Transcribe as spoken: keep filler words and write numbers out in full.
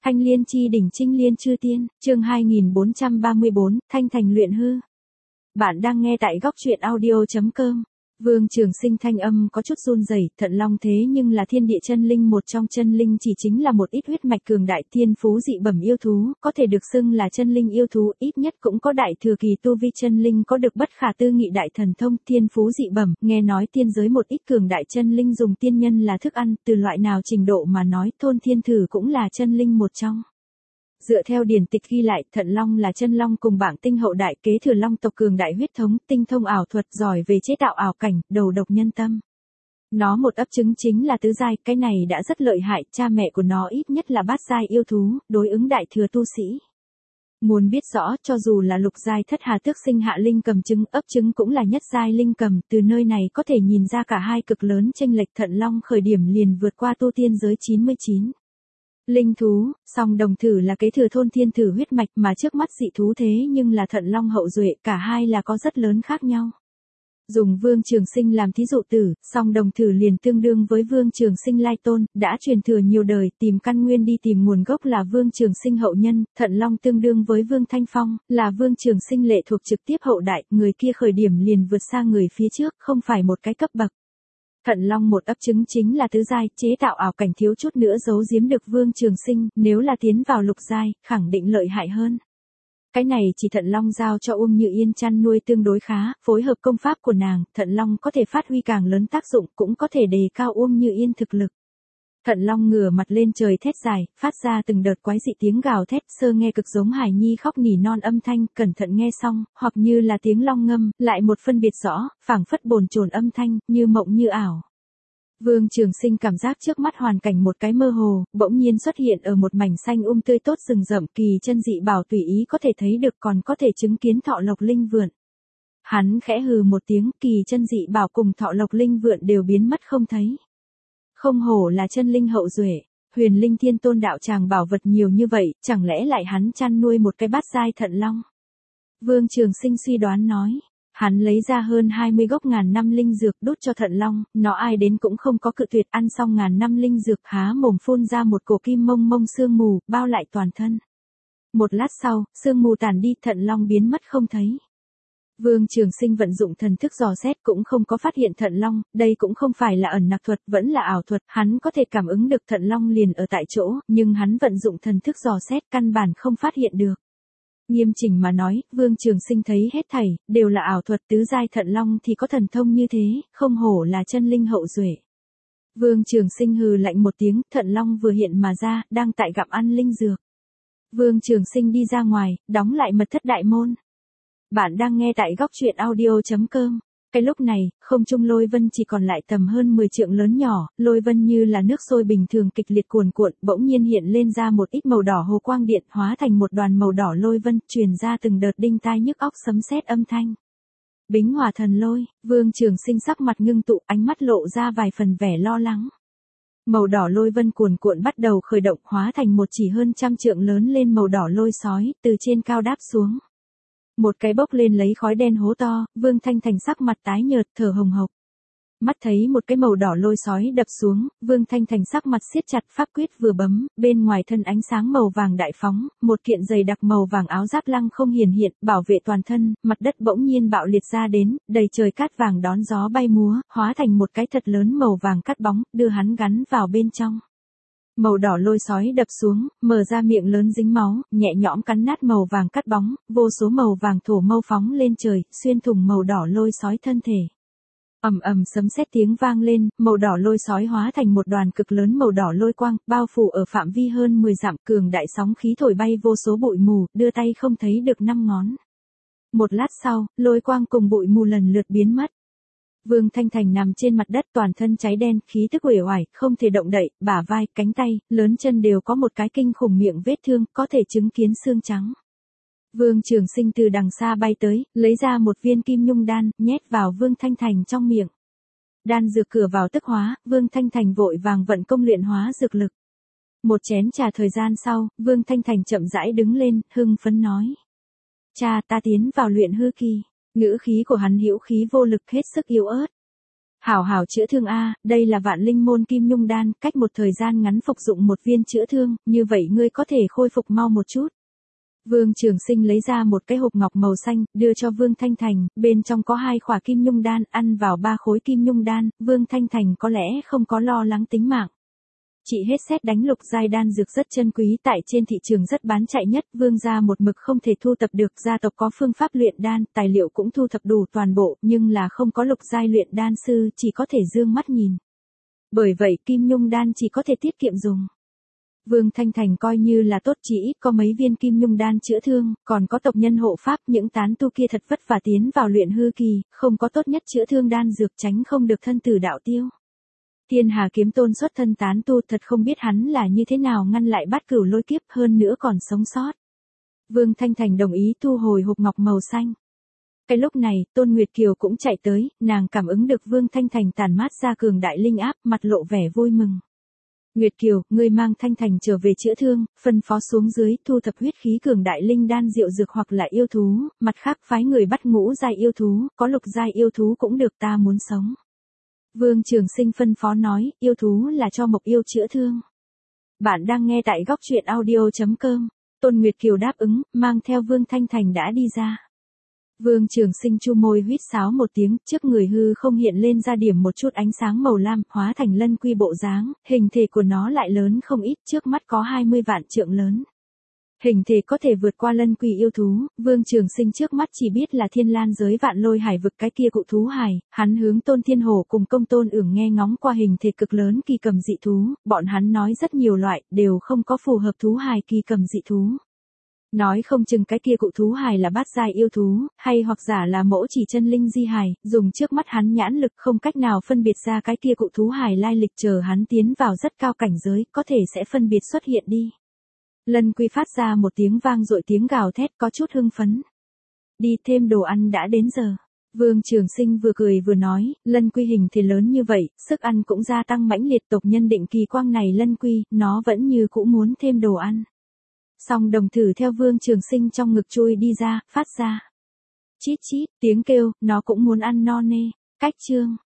Thanh Liên chi đỉnh Trinh Liên chư tiên, chương hai nghìn bốn trăm ba mươi bốn, Thanh Thành luyện hư. Bạn đang nghe tại góc truyện audio chấm com. Vương Trường Sinh thanh âm có chút run rẩy, Thận Long thế nhưng là thiên địa chân linh, một trong chân linh chỉ chính là một ít huyết mạch cường đại, thiên phú dị bẩm yêu thú, có thể được xưng là chân linh yêu thú, ít nhất cũng có đại thừa kỳ tu vi chân linh, có được bất khả tư nghị đại thần thông, thiên phú dị bẩm, nghe nói tiên giới một ít cường đại chân linh dùng tiên nhân là thức ăn, từ loại nào trình độ mà nói, Thôn Thiên Thử cũng là chân linh một trong. Dựa theo điển tịch ghi lại, Thận Long là chân long cùng bảng tinh hậu đại, kế thừa long tộc cường đại huyết thống, tinh thông ảo thuật, giỏi về chế tạo ảo cảnh, đầu độc nhân tâm. Nó một ấp trứng chính là tứ giai, cái này đã rất lợi hại, cha mẹ của nó ít nhất là bát giai yêu thú, đối ứng đại thừa tu sĩ. Muốn biết rõ, cho dù là lục giai thất hà tước sinh hạ linh cầm trứng, ấp trứng cũng là nhất giai linh cầm, từ nơi này có thể nhìn ra cả hai cực lớn chênh lệch. Thận Long khởi điểm liền vượt qua tu tiên giới chín mươi chín. Linh thú, song đồng thử là kế thừa Thôn Thiên Thử huyết mạch, mà trước mắt dị thú thế nhưng là Thận Long hậu duệ, cả hai là có rất lớn khác nhau. Dùng Vương Trường Sinh làm thí dụ tử, song đồng thử liền tương đương với Vương Trường Sinh lai tôn, đã truyền thừa nhiều đời, tìm căn nguyên đi tìm nguồn gốc là Vương Trường Sinh hậu nhân. Thận Long tương đương với Vương Thanh Phong, là Vương Trường Sinh lệ thuộc trực tiếp hậu đại, người kia khởi điểm liền vượt xa người phía trước, không phải một cái cấp bậc. Thận Long một ấp trứng chính là tứ giai, chế tạo ảo cảnh thiếu chút nữa giấu giếm được Vương Trường Sinh, nếu là tiến vào lục giai, khẳng định lợi hại hơn. Cái này chỉ Thận Long giao cho Uông Như Yên chăn nuôi tương đối khá, phối hợp công pháp của nàng, Thận Long có thể phát huy càng lớn tác dụng, cũng có thể đề cao Uông Như Yên thực lực. Thận Long ngửa mặt lên trời thét dài, phát ra từng đợt quái dị tiếng gào thét, sơ nghe cực giống hài nhi khóc nỉ non âm thanh, cẩn thận nghe xong, hoặc như là tiếng long ngâm, lại một phân biệt rõ, phảng phất bồn chồn âm thanh, như mộng như ảo. Vương Trường Sinh cảm giác trước mắt hoàn cảnh một cái mơ hồ, bỗng nhiên xuất hiện ở một mảnh xanh um tươi tốt rừng rậm, kỳ chân dị bảo tùy ý có thể thấy được, còn có thể chứng kiến thọ lộc linh vượn. Hắn khẽ hừ một tiếng, kỳ chân dị bảo cùng thọ lộc linh vượn đều biến mất không thấy. Không hổ là chân linh hậu duệ, Huyền Linh Thiên Tôn đạo tràng bảo vật nhiều như vậy, chẳng lẽ lại hắn chăn nuôi một cái bát giai Thận Long? Vương Trường Sinh suy đoán nói, hắn lấy ra hơn hai mươi gốc ngàn năm linh dược đút cho Thận Long, nó ai đến cũng không có cự tuyệt, ăn xong ngàn năm linh dược há mồm phun ra một cổ kim mông mông sương mù, bao lại toàn thân. Một lát sau, sương mù tàn đi, Thận Long biến mất không thấy. Vương Trường Sinh vận dụng thần thức dò xét cũng không có phát hiện Thận Long, đây cũng không phải là ẩn nặc thuật, vẫn là ảo thuật, hắn có thể cảm ứng được Thận Long liền ở tại chỗ, nhưng hắn vận dụng thần thức dò xét căn bản không phát hiện được. Nghiêm chỉnh mà nói, Vương Trường Sinh thấy hết thảy, đều là ảo thuật, tứ giai Thận Long thì có thần thông như thế, không hổ là chân linh hậu duệ. Vương Trường Sinh hừ lạnh một tiếng, Thận Long vừa hiện mà ra, đang tại gặm ăn linh dược. Vương Trường Sinh đi ra ngoài, đóng lại mật thất đại môn. Bạn đang nghe tại góc truyện audio chấm com. Cái lúc này, không trung lôi vân chỉ còn lại tầm hơn mười trượng lớn nhỏ, lôi vân như là nước sôi bình thường kịch liệt cuồn cuộn, bỗng nhiên hiện lên ra một ít màu đỏ hồ quang điện, hóa thành một đoàn màu đỏ lôi vân, truyền ra từng đợt đinh tai nhức óc sấm sét âm thanh. Bính Hỏa Thần Lôi, Vương Trường Sinh sắc mặt ngưng tụ, ánh mắt lộ ra vài phần vẻ lo lắng. Màu đỏ lôi vân cuồn cuộn bắt đầu khởi động, hóa thành một chỉ hơn trăm trượng lớn lên màu đỏ lôi sói, từ trên cao đáp xuống. Một cái bốc lên lấy khói đen hố to, Vương Thanh Thành sắc mặt tái nhợt, thở hồng hộc. Mắt thấy một cái màu đỏ lôi sói đập xuống, Vương Thanh Thành sắc mặt siết chặt, pháp quyết vừa bấm, bên ngoài thân ánh sáng màu vàng đại phóng, một kiện dày đặc màu vàng áo giáp lăng không hiển hiện, bảo vệ toàn thân, mặt đất bỗng nhiên bạo liệt ra đến, đầy trời cát vàng đón gió bay múa, hóa thành một cái thật lớn màu vàng cắt bóng, đưa hắn gắn vào bên trong. Màu đỏ lôi sói đập xuống, mở ra miệng lớn dính máu, nhẹ nhõm cắn nát màu vàng cắt bóng, vô số màu vàng thổ mâu phóng lên trời, xuyên thủng màu đỏ lôi sói thân thể. Ầm ầm sấm sét tiếng vang lên, màu đỏ lôi sói hóa thành một đoàn cực lớn màu đỏ lôi quang, bao phủ ở phạm vi hơn mười dặm, cường đại sóng khí thổi bay vô số bụi mù, đưa tay không thấy được năm ngón. Một lát sau, lôi quang cùng bụi mù lần lượt biến mất. Vương Thanh Thành nằm trên mặt đất, toàn thân cháy đen, khí tức uể oải, không thể động đậy, bả vai, cánh tay, lớn chân đều có một cái kinh khủng miệng vết thương, có thể chứng kiến xương trắng. Vương Trường Sinh từ đằng xa bay tới, lấy ra một viên kim nhung đan, nhét vào Vương Thanh Thành trong miệng. Đan dược cửa vào tức hóa, Vương Thanh Thành vội vàng vận công luyện hóa dược lực. Một chén trà thời gian sau, Vương Thanh Thành chậm rãi đứng lên, hưng phấn nói: "Cha, ta tiến vào luyện hư kỳ." Ngữ khí của hắn hữu khí vô lực, hết sức yếu ớt. Hảo hảo chữa thương a, đây là vạn linh môn kim nhung đan, cách một thời gian ngắn phục dụng một viên chữa thương, như vậy ngươi có thể khôi phục mau một chút. Vương Trường Sinh lấy ra một cái hộp ngọc màu xanh, đưa cho Vương Thanh Thành, bên trong có hai khỏa kim nhung đan, ăn vào ba khối kim nhung đan, Vương Thanh Thành có lẽ không có lo lắng tính mạng. Chị hết xét đánh lục giai đan dược rất chân quý, tại trên thị trường rất bán chạy nhất, Vương gia một mực không thể thu thập được, gia tộc có phương pháp luyện đan, tài liệu cũng thu thập đủ toàn bộ, nhưng là không có lục giai luyện đan sư, chỉ có thể dương mắt nhìn. Bởi vậy kim nhung đan chỉ có thể tiết kiệm dùng. Vương Thanh Thành coi như là tốt, chỉ ít có mấy viên kim nhung đan chữa thương, còn có tộc nhân hộ pháp, những tán tu kia thật vất vả tiến vào luyện hư kỳ, không có tốt nhất chữa thương đan dược tránh không được thân tử đạo tiêu. Thiên Hà Kiếm Tôn xuất thân tán tu, thật không biết hắn là như thế nào ngăn lại Bát Cửu lôi kiếp, hơn nữa còn sống sót. Vương Thanh Thành đồng ý thu hồi hộp ngọc màu xanh. Cái lúc này, Tôn Nguyệt Kiều cũng chạy tới, nàng cảm ứng được Vương Thanh Thành tản mát ra cường đại linh áp, mặt lộ vẻ vui mừng. Nguyệt Kiều, ngươi mang Thanh Thành trở về chữa thương, phân phó xuống dưới, thu thập huyết khí cường đại linh đan diệu dược hoặc là yêu thú, mặt khác phái người bắt ngũ giai yêu thú, có lục giai yêu thú cũng được, ta muốn sống. Vương Trường Sinh phân phó nói, yêu thú là cho Mộc Yêu chữa thương. Bạn đang nghe tại góc truyện audio chấm com. Tôn Nguyệt Kiều đáp ứng, mang theo Vương Thanh Thành đã đi ra. Vương Trường Sinh chu môi huýt sáo một tiếng, trước người hư không hiện lên ra điểm một chút ánh sáng màu lam, hóa thành lân quy bộ dáng, hình thể của nó lại lớn không ít, trước mắt có hai mươi vạn trượng lớn. Hình thể có thể vượt qua lân quy yêu thú, Vương Trường Sinh trước mắt chỉ biết là Thiên Lan giới Vạn Lôi Hải vực cái kia cụ thú hải, hắn hướng Tôn Thiên Hổ cùng Công Tôn Ưởng nghe ngóng qua hình thể cực lớn kỳ cầm dị thú, bọn hắn nói rất nhiều loại, đều không có phù hợp thú hải kỳ cầm dị thú. Nói không chừng cái kia cụ thú hài là bát giai yêu thú, hay hoặc giả là mẫu chỉ chân linh di hài, dùng trước mắt hắn nhãn lực không cách nào phân biệt ra cái kia cụ thú hài lai lịch, chờ hắn tiến vào rất cao cảnh giới, có thể sẽ phân biệt xuất hiện đi. Lân Quy phát ra một tiếng vang dội, tiếng gào thét có chút hưng phấn. Đi, thêm đồ ăn đã đến giờ. Vương Trường Sinh vừa cười vừa nói, Lân Quy hình thể lớn như vậy, sức ăn cũng gia tăng mãnh liệt, tộc nhân định kỳ quang này Lân Quy, nó vẫn như cũ muốn thêm đồ ăn. Song đồng thử theo Vương Trường Sinh trong ngực chui đi ra, phát ra. Chít chít, tiếng kêu, nó cũng muốn ăn no nê. Cách chương.